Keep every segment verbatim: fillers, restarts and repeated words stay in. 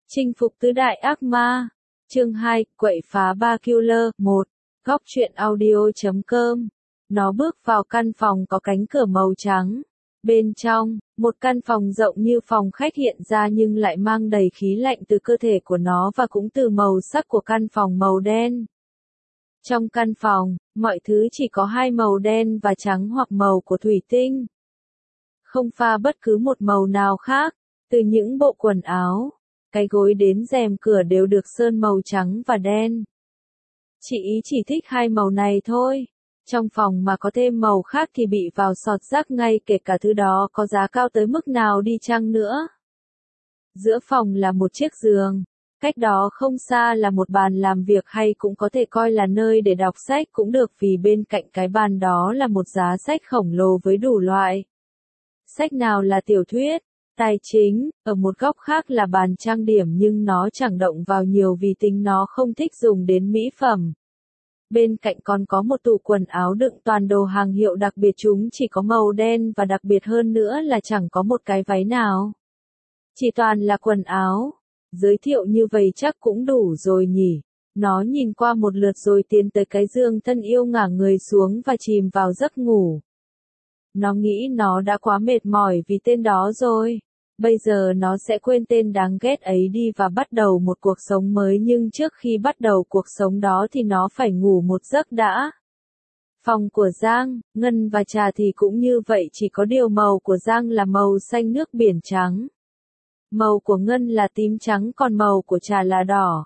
Chinh phục tứ đại ác ma. Chương hai, quậy phá ba killer. một. Góc truyện audio chấm com. Nó bước vào căn phòng có cánh cửa màu trắng. Bên trong, một căn phòng rộng như phòng khách hiện ra nhưng lại mang đầy khí lạnh từ cơ thể của nó và cũng từ màu sắc của căn phòng màu đen. Trong căn phòng, mọi thứ chỉ có hai màu đen và trắng hoặc màu của thủy tinh. Không pha bất cứ một màu nào khác, từ những bộ quần áo, cái gối đến rèm cửa đều được sơn màu trắng và đen. Chị ý chỉ thích hai màu này thôi. Trong phòng mà có thêm màu khác thì bị vào sọt rác ngay kể cả thứ đó có giá cao tới mức nào đi chăng nữa. Giữa phòng là một chiếc giường. Cách đó không xa là một bàn làm việc hay cũng có thể coi là nơi để đọc sách cũng được vì bên cạnh cái bàn đó là một giá sách khổng lồ với đủ loại. Sách nào là tiểu thuyết, tài chính, ở một góc khác là bàn trang điểm nhưng nó chẳng động vào nhiều vì tính nó không thích dùng đến mỹ phẩm. Bên cạnh còn có một tủ quần áo đựng toàn đồ hàng hiệu đặc biệt, chúng chỉ có màu đen và đặc biệt hơn nữa là chẳng có một cái váy nào. Chỉ toàn là quần áo. Giới thiệu như vậy chắc cũng đủ rồi nhỉ. Nó nhìn qua một lượt rồi tiến tới cái giường thân yêu ngả người xuống và chìm vào giấc ngủ. Nó nghĩ nó đã quá mệt mỏi vì tên đó rồi. Bây giờ nó sẽ quên tên đáng ghét ấy đi và bắt đầu một cuộc sống mới, nhưng trước khi bắt đầu cuộc sống đó thì nó phải ngủ một giấc đã. Phòng của Giang, Ngân và Trà thì cũng như vậy, chỉ có điều màu của Giang là màu xanh nước biển trắng. Màu của Ngân là tím trắng còn màu của Trà là đỏ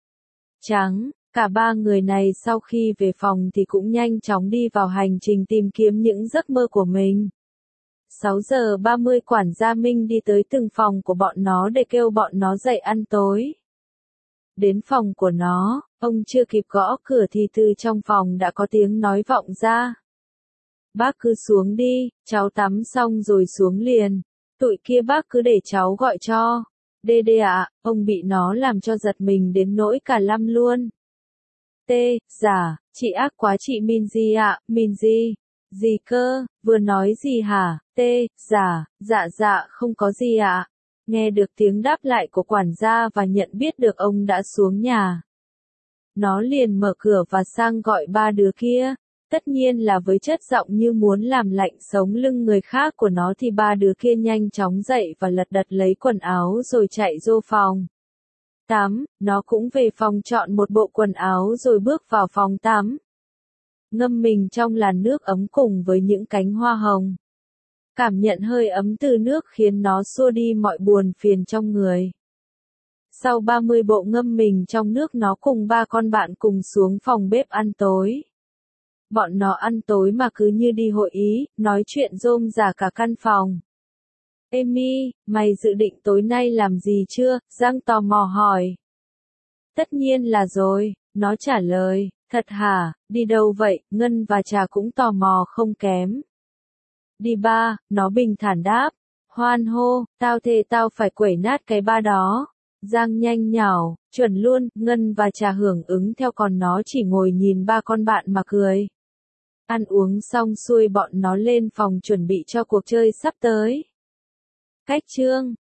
trắng. Cả ba người này sau khi về phòng thì cũng nhanh chóng đi vào hành trình tìm kiếm những giấc mơ của mình. sáu giờ ba mươi quản gia Minh đi tới từng phòng của bọn nó để kêu bọn nó dậy ăn tối. Đến phòng của nó, ông chưa kịp gõ cửa thì từ trong phòng đã có tiếng nói vọng ra. Bác cứ xuống đi, cháu tắm xong rồi xuống liền. Tụi kia bác cứ để cháu gọi cho. Đê đê ạ, ông bị nó làm cho giật mình đến nỗi cả lăm luôn. T, dạ, chị ác quá chị Minzy ạ, Minzy. Gì cơ, vừa nói gì hả? T, dạ, dạ dạ không có gì ạ. Nghe được tiếng đáp lại của quản gia và nhận biết được ông đã xuống nhà. Nó liền mở cửa và sang gọi ba đứa kia. Tất nhiên là với chất giọng như muốn làm lạnh sống lưng người khác của nó thì ba đứa kia nhanh chóng dậy và lật đật lấy quần áo rồi chạy vô phòng tắm. Nó cũng về phòng chọn một bộ quần áo rồi bước vào phòng tắm. Ngâm mình trong làn nước ấm cùng với những cánh hoa hồng. Cảm nhận hơi ấm từ nước khiến nó xua đi mọi buồn phiền trong người. Sau ba mươi bộ ngâm mình trong nước, nó cùng ba con bạn cùng xuống phòng bếp ăn tối. Bọn nó ăn tối mà cứ như đi hội ý, nói chuyện rôm rả cả căn phòng. Amy, mày dự định tối nay làm gì chưa? Giang tò mò hỏi. Tất nhiên là rồi, nó trả lời. Thật hả, đi đâu vậy? Ngân và Trà cũng tò mò không kém. Đi ba, nó bình thản đáp. Hoan hô, tao thề tao phải quẩy nát cái ba đó. Giang nhanh nhảu, chuẩn luôn. Ngân và Trà hưởng ứng theo còn nó chỉ ngồi nhìn ba con bạn mà cười. Ăn uống xong xuôi bọn nó lên phòng chuẩn bị cho cuộc chơi sắp tới. Cách chương